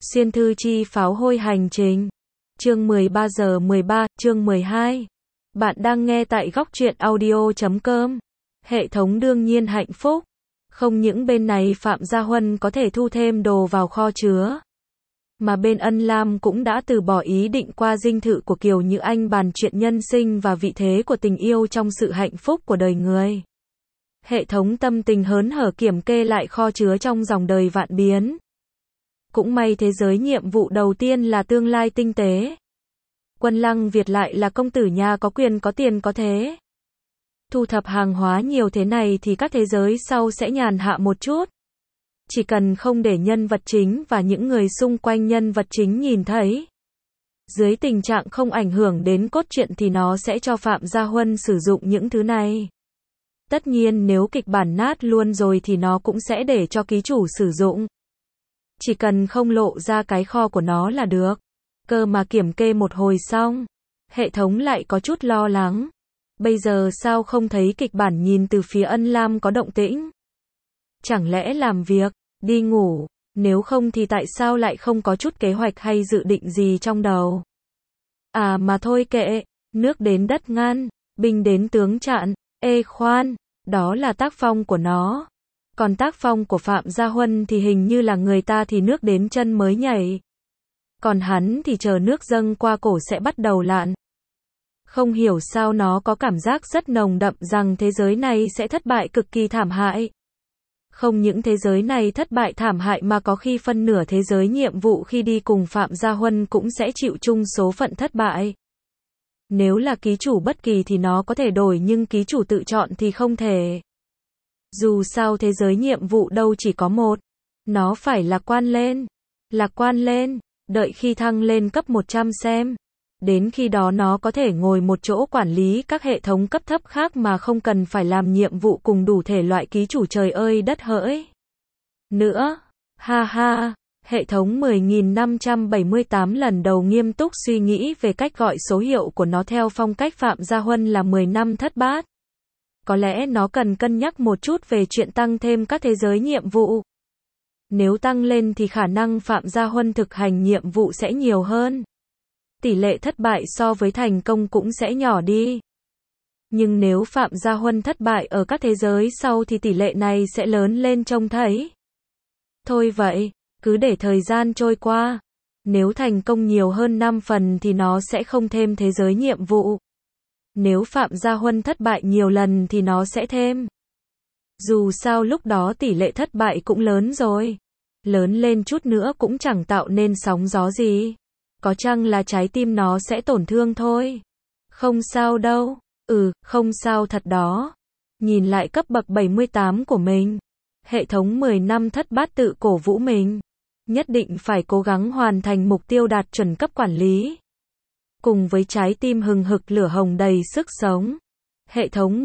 Xuyên thư chi pháo hôi hành trình. Chương 13 giờ 13, chương 12. Bạn đang nghe tại góc truyện audio.com. Hệ thống đương nhiên hạnh phúc. Không những bên này Phạm Gia Huân có thể thu thêm đồ vào kho chứa, mà bên Ân Lam cũng đã từ bỏ ý định qua dinh thự của Kiều Như Anh bàn chuyện nhân sinh và vị thế của tình yêu trong sự hạnh phúc của đời người. Hệ thống tâm tình hớn hở kiểm kê lại kho chứa trong dòng đời vạn biến. Cũng may thế giới nhiệm vụ đầu tiên là tương lai tinh tế. Quân Lăng Việt lại là công tử nhà có quyền có tiền có thế. Thu thập hàng hóa nhiều thế này thì các thế giới sau sẽ nhàn hạ một chút. Chỉ cần không để nhân vật chính và những người xung quanh nhân vật chính nhìn thấy. Dưới tình trạng không ảnh hưởng đến cốt truyện thì nó sẽ cho Phạm Gia Huân sử dụng những thứ này. Tất nhiên nếu kịch bản nát luôn rồi thì nó cũng sẽ để cho ký chủ sử dụng. Chỉ cần không lộ ra cái kho của nó là được. Cơ mà kiểm kê một hồi xong, hệ thống lại có chút lo lắng. Bây giờ sao không thấy kịch bản nhìn từ phía Ân Lam có động tĩnh? Chẳng lẽ làm việc, đi ngủ, nếu không thì tại sao lại không có chút kế hoạch hay dự định gì trong đầu? À mà thôi kệ, nước đến đất ngăn, binh đến tướng chặn, ê khoan, đó là tác phong của nó. Còn tác phong của Phạm Gia Huân thì hình như là người ta thì nước đến chân mới nhảy. Còn hắn thì chờ nước dâng qua cổ sẽ bắt đầu lặn. Không hiểu sao nó có cảm giác rất nồng đậm rằng thế giới này sẽ thất bại cực kỳ thảm hại. Không những thế giới này thất bại thảm hại mà có khi phân nửa thế giới nhiệm vụ khi đi cùng Phạm Gia Huân cũng sẽ chịu chung số phận thất bại. Nếu là ký chủ bất kỳ thì nó có thể đổi nhưng ký chủ tự chọn thì không thể. Dù sao thế giới nhiệm vụ đâu chỉ có một. Nó phải lạc quan lên. Lạc quan lên. Đợi khi thăng lên cấp 100 xem. Đến khi đó nó có thể ngồi một chỗ quản lý các hệ thống cấp thấp khác mà không cần phải làm nhiệm vụ cùng đủ thể loại ký chủ trời ơi đất hỡi. Nữa. Ha ha. Hệ thống 10.578 lần đầu nghiêm túc suy nghĩ về cách gọi số hiệu của nó theo phong cách Phạm Gia Huân là 10 năm thất bát. Có lẽ nó cần cân nhắc một chút về chuyện tăng thêm các thế giới nhiệm vụ. Nếu tăng lên thì khả năng Phạm Gia Huân thực hành nhiệm vụ sẽ nhiều hơn. Tỷ lệ thất bại so với thành công cũng sẽ nhỏ đi. Nhưng nếu Phạm Gia Huân thất bại ở các thế giới sau thì tỷ lệ này sẽ lớn lên trông thấy. Thôi vậy, cứ để thời gian trôi qua. Nếu thành công nhiều hơn 5 phần thì nó sẽ không thêm thế giới nhiệm vụ. Nếu Phạm Gia Huân thất bại nhiều lần thì nó sẽ thêm. Dù sao lúc đó tỷ lệ thất bại cũng lớn rồi. Lớn lên chút nữa cũng chẳng tạo nên sóng gió gì. Có chăng là trái tim nó sẽ tổn thương thôi. Không sao đâu. Không sao thật đó. Nhìn lại cấp bậc 78 của mình. Hệ thống 10 năm thất bát tự cổ vũ mình. Nhất định phải cố gắng hoàn thành mục tiêu đạt chuẩn cấp quản lý. Cùng với trái tim hừng hực lửa hồng đầy sức sống. Hệ thống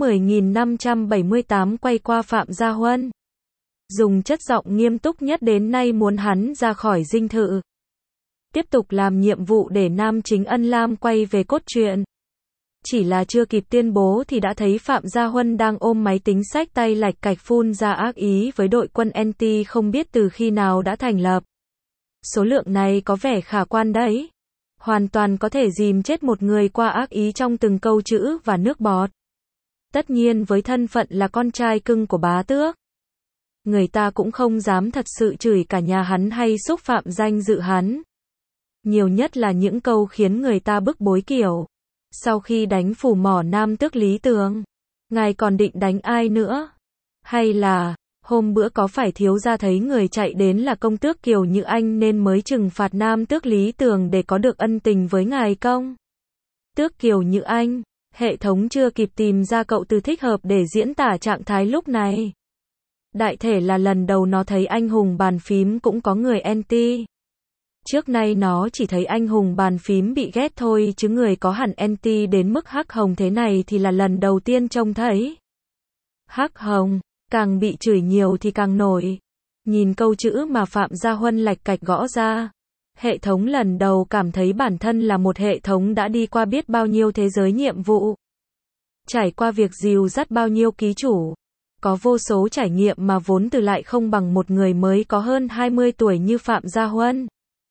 10.578 quay qua Phạm Gia Huân. Dùng chất giọng nghiêm túc nhất đến nay muốn hắn ra khỏi dinh thự. Tiếp tục làm nhiệm vụ để nam chính Ân Lam quay về cốt truyện. Chỉ là chưa kịp tuyên bố thì đã thấy Phạm Gia Huân đang ôm máy tính xách tay lạch cạch phun ra ác ý với đội quân NT không biết từ khi nào đã thành lập. Số lượng này có vẻ khả quan đấy. Hoàn toàn có thể dìm chết một người qua ác ý trong từng câu chữ và nước bọt. Tất nhiên với thân phận là con trai cưng của bá tước. Người ta cũng không dám thật sự chửi cả nhà hắn hay xúc phạm danh dự hắn. Nhiều nhất là những câu khiến người ta bức bối kiểu. Sau khi đánh phủ mỏ nam tước Lý Tường, ngài còn định đánh ai nữa? Hay là, hôm bữa có phải thiếu gia thấy người chạy đến là công tước Kiều Như Anh nên mới trừng phạt nam tước Lý Tường để có được ân tình với ngài công? Tước Kiều Như Anh, hệ thống chưa kịp tìm ra cậu từ thích hợp để diễn tả trạng thái lúc này. Đại thể là lần đầu nó thấy anh hùng bàn phím cũng có người anti. Trước nay nó chỉ thấy anh hùng bàn phím bị ghét thôi chứ người có hẳn anti đến mức hắc hồng thế này thì là lần đầu tiên trông thấy. Hắc hồng, càng bị chửi nhiều thì càng nổi. Nhìn câu chữ mà Phạm Gia Huân lạch cạch gõ ra. Hệ thống lần đầu cảm thấy bản thân là một hệ thống đã đi qua biết bao nhiêu thế giới nhiệm vụ. Trải qua việc dìu dắt bao nhiêu ký chủ. Có vô số trải nghiệm mà vốn từ lại không bằng một người mới có hơn 20 tuổi như Phạm Gia Huân.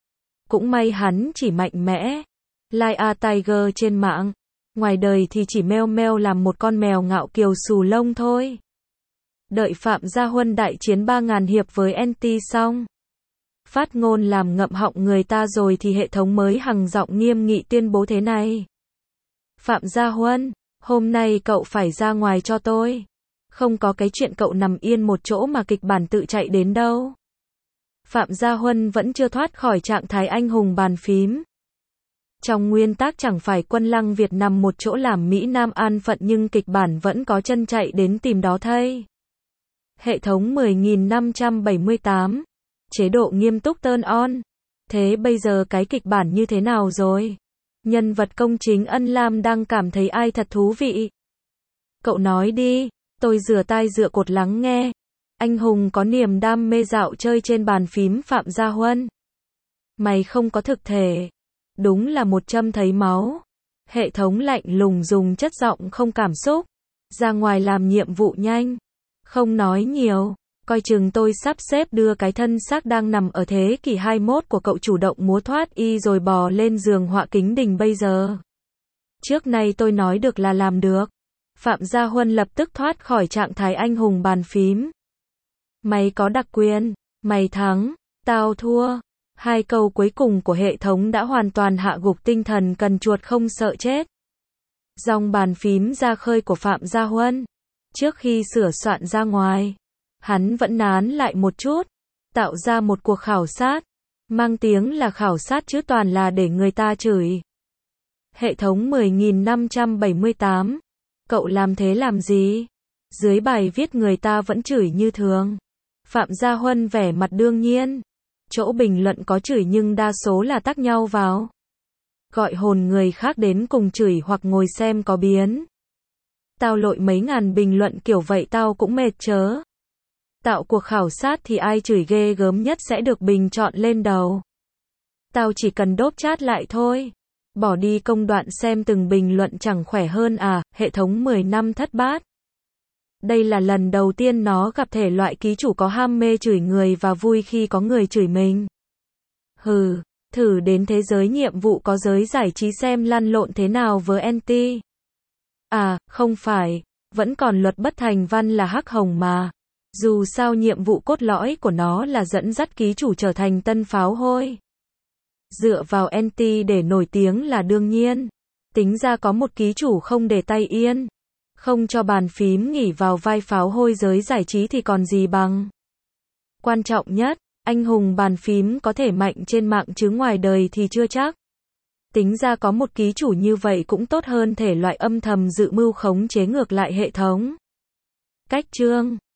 Cũng may hắn chỉ mạnh mẽ. Like a Tiger trên mạng. Ngoài đời thì chỉ meo meo làm một con mèo ngạo kiều xù lông thôi. Đợi Phạm Gia Huân đại chiến 3.000 hiệp với NT xong. Phát ngôn làm ngậm họng người ta rồi thì hệ thống mới hằng giọng nghiêm nghị tuyên bố thế này. Phạm Gia Huân, hôm nay cậu phải ra ngoài cho tôi. Không có cái chuyện cậu nằm yên một chỗ mà kịch bản tự chạy đến đâu. Phạm Gia Huân vẫn chưa thoát khỏi trạng thái anh hùng bàn phím. Trong nguyên tắc chẳng phải Quân Lăng Việt nằm một chỗ làm Mỹ Nam an phận nhưng kịch bản vẫn có chân chạy đến tìm đó thay. Hệ thống 10.578. Chế độ nghiêm túc turn on. Thế bây giờ cái kịch bản như thế nào rồi? Nhân vật công chính Ân Lam đang cảm thấy ai thật thú vị. Cậu nói đi, tôi rửa tai dựa cột lắng nghe. Anh hùng có niềm đam mê dạo chơi trên bàn phím Phạm Gia Huân. Mày không có thực thể. Đúng là một châm thấy máu. Hệ thống lạnh lùng dùng chất giọng không cảm xúc. Ra ngoài làm nhiệm vụ nhanh. Không nói nhiều. Coi chừng tôi sắp xếp đưa cái thân xác đang nằm ở thế kỷ 21 của cậu chủ động múa thoát y rồi bò lên giường họa kính đình bây giờ. Trước nay tôi nói được là làm được. Phạm Gia Huân lập tức thoát khỏi trạng thái anh hùng bàn phím. Mày có đặc quyền. Mày thắng. Tao thua. Hai câu cuối cùng của hệ thống đã hoàn toàn hạ gục tinh thần cần chuột không sợ chết. Dòng bàn phím ra khơi của Phạm Gia Huân. Trước khi sửa soạn ra ngoài, hắn vẫn nán lại một chút, tạo ra một cuộc khảo sát, mang tiếng là khảo sát chứ toàn là để người ta chửi. Hệ thống 10.578. Cậu làm thế làm gì? Dưới bài viết người ta vẫn chửi như thường. Phạm Gia Huân vẻ mặt đương nhiên. Chỗ bình luận có chửi nhưng đa số là tắc nhau vào. Gọi hồn người khác đến cùng chửi hoặc ngồi xem có biến. Tao lội mấy ngàn bình luận kiểu vậy tao cũng mệt chớ. Tạo cuộc khảo sát thì ai chửi ghê gớm nhất sẽ được bình chọn lên đầu. Tao chỉ cần đốp chat lại thôi. Bỏ đi công đoạn xem từng bình luận chẳng khỏe hơn à, hệ thống 10 năm thất bát. Đây là lần đầu tiên nó gặp thể loại ký chủ có ham mê chửi người và vui khi có người chửi mình. Hừ, thử đến thế giới nhiệm vụ có giới giải trí xem lăn lộn thế nào với NT. À, không phải, vẫn còn luật bất thành văn là hắc hồng mà. Dù sao nhiệm vụ cốt lõi của nó là dẫn dắt ký chủ trở thành tân pháo hôi. Dựa vào NT để nổi tiếng là đương nhiên. Tính ra có một ký chủ không để tay yên. Không cho bàn phím nghỉ vào vai pháo hôi giới giải trí thì còn gì bằng. Quan trọng nhất, anh hùng bàn phím có thể mạnh trên mạng chứ ngoài đời thì chưa chắc. Tính ra có một ký chủ như vậy cũng tốt hơn thể loại âm thầm dự mưu khống chế ngược lại hệ thống. Cách chương